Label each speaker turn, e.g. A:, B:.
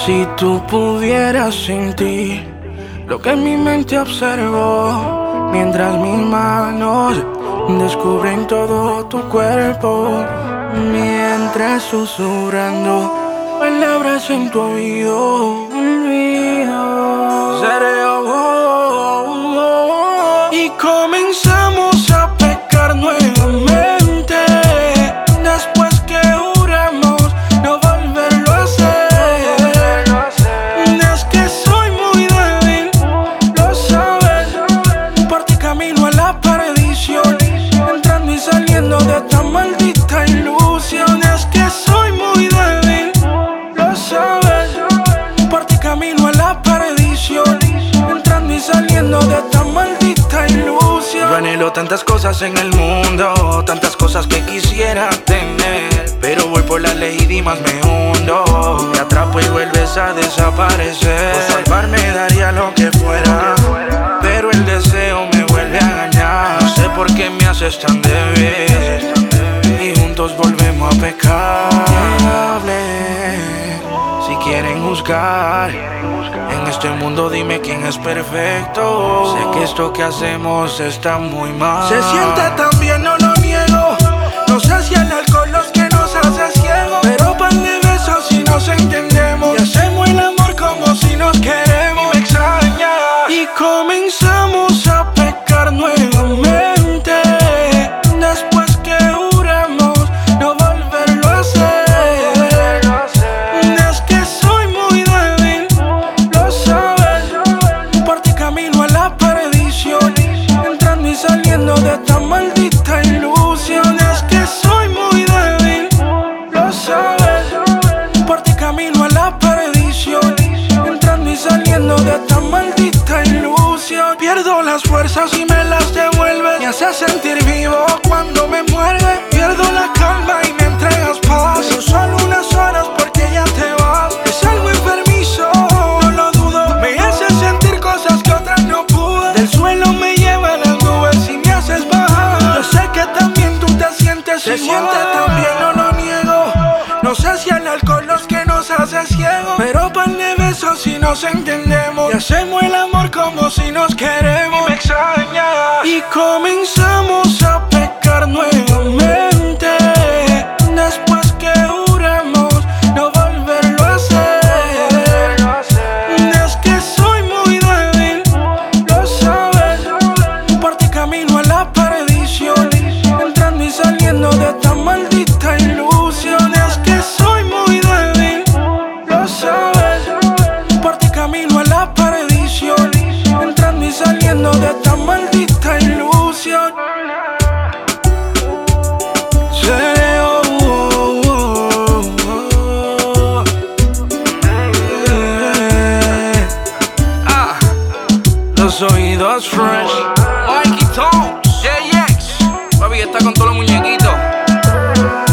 A: Si tú pudieras sentir lo que mi mente observó, mientras mis manos descubren todo tu cuerpo, mientras susurrando palabras en tu oído, olvido, seré y comenzamos a pecar nuevamente. Después que juramos no volverlo a hacer. Es que soy muy débil, lo sabes. Por ti camino a la perdición, entrando y saliendo de esta maldita ilusión. Es que soy muy débil, lo sabes. Por ti camino a la perdición, entrando y saliendo de esta maldita ilusión. Yo anhelo tantas cosas en el mundo, tantas cosas que quisiera tener, pero voy por la ley y más me hundo. Te atrapo y vuelves a desaparecer. Por salvarme daría lo que fuera, pero el deseo me vuelve a engañar. No sé por qué me haces tan débil y juntos volvemos a pecar. Si quieren juzgar en este mundo, dime quién es perfecto. Sé que esto que hacemos está muy mal. Se siente tan bien, no lo niego. No sé si el alcohol los que nos hace ciegos, pero pan de besos si nos entendemos y hacemos el amor como si nos queremos. Y me extraña y comenzamos a pecar nuevamente. Después que juramos no volverlo a hacer. Es que soy muy débil, lo sabes. Por ti camino a la perdición, entrando y saliendo de esta maldita ilusión. Es que soy muy débil, lo sabes. Por ti camino a la perdición, entrando y saliendo de esta maldita ilusión. Pierdo las fuerzas y me las devuelves. Me haces sentir vivo cuando me muerde. Pierdo la calma y me entregas paz, pero solo unas horas porque ya te vas. Es algo enfermizo, no lo dudo. Me haces sentir cosas que otras no pude. Del suelo me lleva a las nubes y me haces bajar. Yo sé que también tú te sientes igual. Se siente tan bien, no lo niego. No sé si el alcohol los que nos hace ciegos, pero pan de besos si nos entendemos y hacemos el amor como si nos queremos. Y me extraña y comenzamos a pecar nuevamente. Después que juramos no volverlo a hacer. Es que soy muy débil, lo sabes. Por ti camino a la perdición, entrando y saliendo de esta maldita ilusión. Es que soy muy débil, lo sabes. Por ti camino a la perdición, entrando y saliendo de esta maldita ilusión. Los oídos fresh, Mikey Tones, JX, papi está con todos los muñequitos.